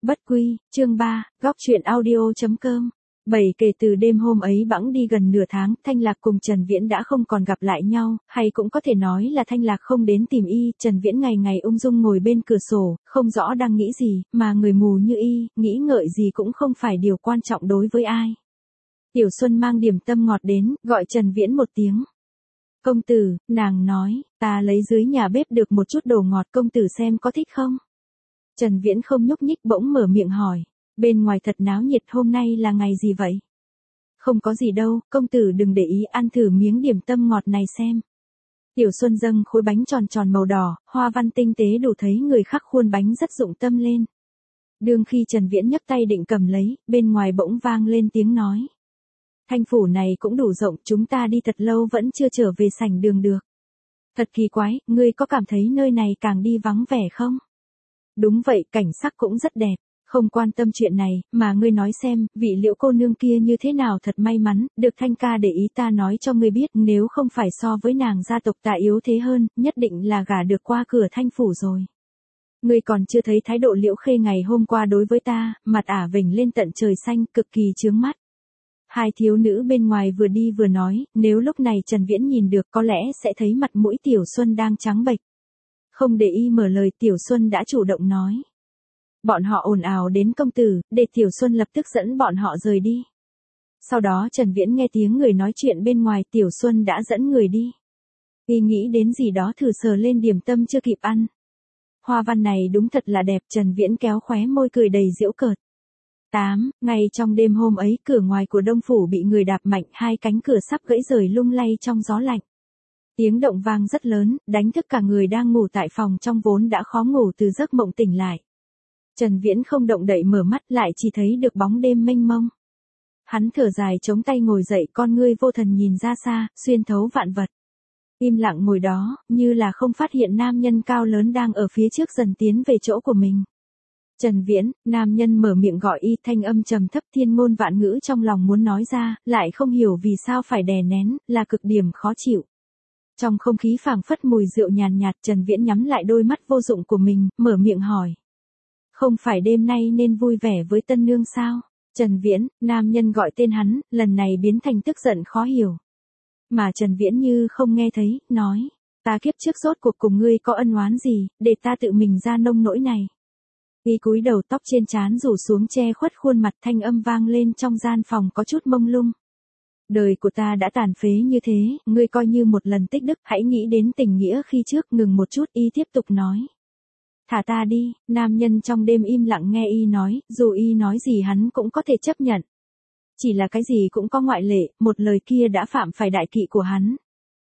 Bất quy, chương 3, góc truyện audio.com. Kể từ đêm hôm ấy bẵng đi gần nửa tháng, Thanh Lạc cùng Trần Viễn đã không còn gặp lại nhau, hay cũng có thể nói là Thanh Lạc không đến tìm y, Trần Viễn ngày ngày ung dung ngồi bên cửa sổ, không rõ đang nghĩ gì, mà người mù như y, nghĩ ngợi gì cũng không phải điều quan trọng đối với ai. Tiểu Xuân mang điểm tâm ngọt đến, gọi Trần Viễn một tiếng. Công tử, nàng nói, ta lấy dưới nhà bếp được một chút đồ ngọt, công tử xem có thích không? Trần Viễn không nhúc nhích bỗng mở miệng hỏi. Bên ngoài thật náo nhiệt, hôm nay là ngày gì vậy? Không có gì đâu, công tử đừng để ý, ăn thử miếng điểm tâm ngọt này xem. Tiểu Xuân dâng khối bánh tròn tròn màu đỏ, hoa văn tinh tế đủ thấy người khắc khuôn bánh rất dụng tâm lên. Đương khi Trần Viễn nhấc tay định cầm lấy, bên ngoài bỗng vang lên tiếng nói. Thanh phủ này cũng đủ rộng, chúng ta đi thật lâu vẫn chưa trở về sảnh đường được. Thật kỳ quái, ngươi có cảm thấy nơi này càng đi vắng vẻ không? Đúng vậy, cảnh sắc cũng rất đẹp. Không quan tâm chuyện này, mà ngươi nói xem, vị Liễu cô nương kia như thế nào, thật may mắn, được Thanh ca để ý, ta nói cho ngươi biết, nếu không phải so với nàng gia tộc ta yếu thế hơn, nhất định là gả được qua cửa Thanh phủ rồi. Ngươi còn chưa thấy thái độ Liễu Khê ngày hôm qua đối với ta, mặt ả vểnh lên tận trời xanh, cực kỳ chướng mắt. Hai thiếu nữ bên ngoài vừa đi vừa nói, nếu lúc này Trần Viễn nhìn được có lẽ sẽ thấy mặt mũi Tiểu Xuân đang trắng bệch. Không để y mở lời, Tiểu Xuân đã chủ động nói. Bọn họ ồn ào đến công tử, để Tiểu Xuân lập tức dẫn bọn họ rời đi. Sau đó Trần Viễn nghe tiếng người nói chuyện bên ngoài, Tiểu Xuân đã dẫn người đi. Y nghĩ đến gì đó thử sờ lên điểm tâm chưa kịp ăn. Hoa văn này đúng thật là đẹp, Trần Viễn kéo khóe môi cười đầy giễu cợt. 8. Ngay trong đêm hôm ấy, cửa ngoài của Đông Phủ bị người đạp mạnh, hai cánh cửa sắp gãy rời lung lay trong gió lạnh. Tiếng động vang rất lớn, đánh thức cả người đang ngủ tại phòng trong vốn đã khó ngủ từ giấc mộng tỉnh lại. Trần Viễn không động đậy mở mắt, lại chỉ thấy được bóng đêm mênh mông. Hắn thở dài chống tay ngồi dậy, con ngươi vô thần nhìn ra xa, xuyên thấu vạn vật. Im lặng ngồi đó, như là không phát hiện nam nhân cao lớn đang ở phía trước dần tiến về chỗ của mình. Trần Viễn, nam nhân mở miệng gọi y, thanh âm trầm thấp thiên ngôn vạn ngữ trong lòng muốn nói ra, lại không hiểu vì sao phải đè nén, là cực điểm khó chịu. Trong không khí phảng phất mùi rượu nhàn nhạt, Trần Viễn nhắm lại đôi mắt vô dụng của mình, mở miệng hỏi. Không phải đêm nay nên vui vẻ với tân nương sao? Trần Viễn, nam nhân gọi tên hắn, lần này biến thành tức giận khó hiểu. Mà Trần Viễn như không nghe thấy, nói. Ta kiếp trước rốt cuộc cùng ngươi có ân oán gì, để ta tự mình ra nông nỗi này. Y cúi đầu, tóc trên trán rủ xuống che khuất khuôn mặt, thanh âm vang lên trong gian phòng có chút mông lung. Đời của ta đã tàn phế như thế, ngươi coi như một lần tích đức, hãy nghĩ đến tình nghĩa khi trước. Ngừng một chút, y tiếp tục nói. Thả ta đi, nam nhân trong đêm im lặng nghe y nói, dù y nói gì hắn cũng có thể chấp nhận. Chỉ là cái gì cũng có ngoại lệ, một lời kia đã phạm phải đại kỵ của hắn.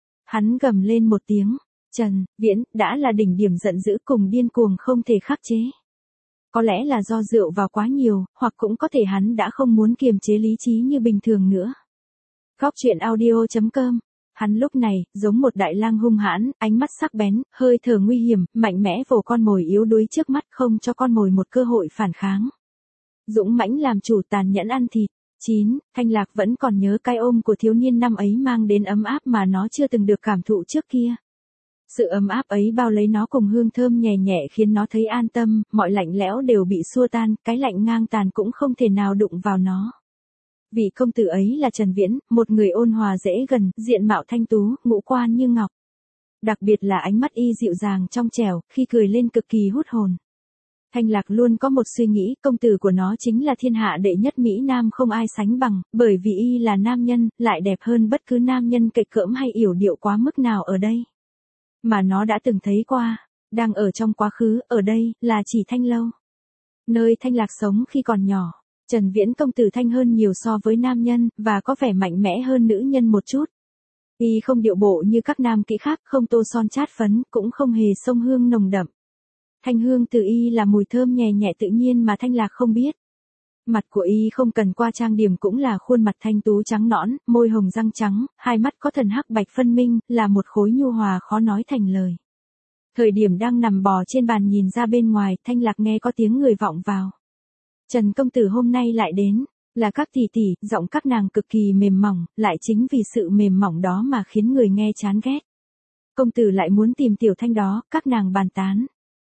Hắn gầm lên một tiếng, Trần Viễn, đã là đỉnh điểm giận dữ cùng điên cuồng không thể khắc chế. Có lẽ là do rượu vào quá nhiều, hoặc cũng có thể hắn đã không muốn kiềm chế lý trí như bình thường nữa. Góc truyện audio.com. Hắn lúc này, giống một đại lang hung hãn, ánh mắt sắc bén, hơi thở nguy hiểm, mạnh mẽ vồ con mồi yếu đuối trước mắt, không cho con mồi một cơ hội phản kháng. Dũng mãnh làm chủ, tàn nhẫn ăn thịt. 9. Thanh Lạc vẫn còn nhớ cái ôm của thiếu niên năm ấy mang đến ấm áp mà nó chưa từng được cảm thụ trước kia. Sự ấm áp ấy bao lấy nó cùng hương thơm nhẹ nhẹ khiến nó thấy an tâm, mọi lạnh lẽo đều bị xua tan, cái lạnh ngang tàn cũng không thể nào đụng vào nó. Vị công tử ấy là Trần Viễn, một người ôn hòa dễ gần, diện mạo thanh tú, ngũ quan như ngọc. Đặc biệt là ánh mắt y dịu dàng trong trẻo, khi cười lên cực kỳ hút hồn. Thanh Lạc luôn có một suy nghĩ, công tử của nó chính là thiên hạ đệ nhất Mỹ Nam không ai sánh bằng, bởi vì y là nam nhân, lại đẹp hơn bất cứ nam nhân kịch cỡm hay yểu điệu quá mức nào ở đây. Mà nó đã từng thấy qua, đang ở trong quá khứ, ở đây, là chỉ Thanh Lâu. Nơi Thanh Lạc sống khi còn nhỏ. Trần Viễn công tử thanh hơn nhiều so với nam nhân, và có vẻ mạnh mẽ hơn nữ nhân một chút. Y không điệu bộ như các nam kỹ khác, không tô son chát phấn, cũng không hề xông hương nồng đậm. Thanh hương từ y là mùi thơm nhẹ nhẹ tự nhiên mà Thanh Lạc không biết. Mặt của y không cần qua trang điểm cũng là khuôn mặt thanh tú trắng nõn, môi hồng răng trắng, hai mắt có thần hắc bạch phân minh, là một khối nhu hòa khó nói thành lời. Thời điểm đang nằm bò trên bàn nhìn ra bên ngoài, Thanh Lạc nghe có tiếng người vọng vào. Trần công tử hôm nay lại đến, là các tỷ tỷ, giọng các nàng cực kỳ mềm mỏng, lại chính vì sự mềm mỏng đó mà khiến người nghe chán ghét. Công tử lại muốn tìm tiểu Thanh đó, các nàng bàn tán.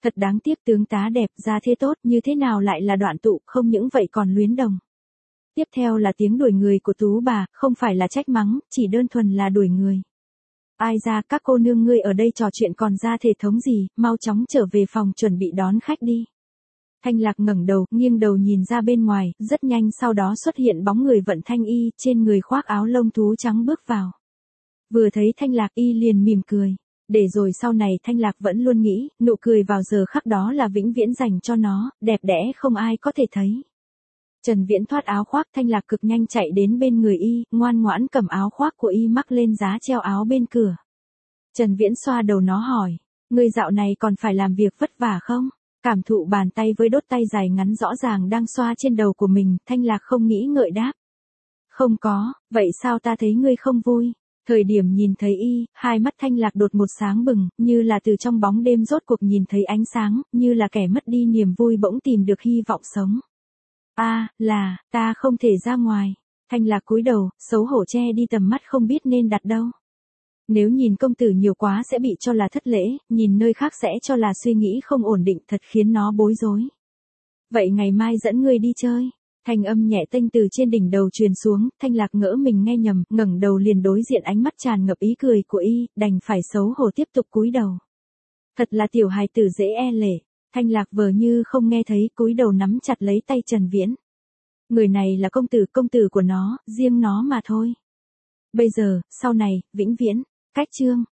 Thật đáng tiếc, tướng tá đẹp, gia thế tốt, như thế nào lại là đoạn tụ, không những vậy còn luyến đồng. Tiếp theo là tiếng đuổi người của Tú bà, không phải là trách mắng, chỉ đơn thuần là đuổi người. Ai ra, các cô nương ngươi ở đây trò chuyện còn ra thể thống gì, mau chóng trở về phòng chuẩn bị đón khách đi. Thanh Lạc ngẩng đầu, nghiêng đầu nhìn ra bên ngoài, rất nhanh sau đó xuất hiện bóng người Vận Thanh Y, trên người khoác áo lông thú trắng bước vào. Vừa thấy Thanh Lạc Y liền mỉm cười. Để rồi sau này Thanh Lạc vẫn luôn nghĩ, nụ cười vào giờ khắc đó là vĩnh viễn dành cho nó, đẹp đẽ không ai có thể thấy. Trần Viễn thoát áo khoác, Thanh Lạc cực nhanh chạy đến bên người y, ngoan ngoãn cầm áo khoác của y mắc lên giá treo áo bên cửa. Trần Viễn xoa đầu nó hỏi, ngươi dạo này còn phải làm việc vất vả không? Cảm thụ bàn tay với đốt tay dài ngắn rõ ràng đang xoa trên đầu của mình, Thanh Lạc không nghĩ ngợi đáp. Không có, vậy sao ta thấy ngươi không vui? Thời điểm nhìn thấy y, hai mắt Thanh Lạc đột một sáng bừng, như là từ trong bóng đêm rốt cuộc nhìn thấy ánh sáng, như là kẻ mất đi niềm vui bỗng tìm được hy vọng sống. Là, ta không thể ra ngoài. Thanh Lạc cúi đầu, xấu hổ che đi tầm mắt không biết nên đặt đâu. Nếu nhìn công tử nhiều quá sẽ bị cho là thất lễ, nhìn nơi khác sẽ cho là suy nghĩ không ổn định, thật khiến nó bối rối. Vậy ngày mai dẫn ngươi đi chơi. Thanh âm nhẹ tênh từ trên đỉnh đầu truyền xuống, Thanh Lạc ngỡ mình nghe nhầm, ngẩng đầu liền đối diện ánh mắt tràn ngập ý cười của y, đành phải xấu hổ tiếp tục cúi đầu. Thật là tiểu hài tử dễ e lệ. Thanh Lạc vờ như không nghe thấy, cúi đầu nắm chặt lấy tay Trần Viễn. Người này là công tử của nó, riêng nó mà thôi. Bây giờ, sau này, vĩnh viễn. Cách chương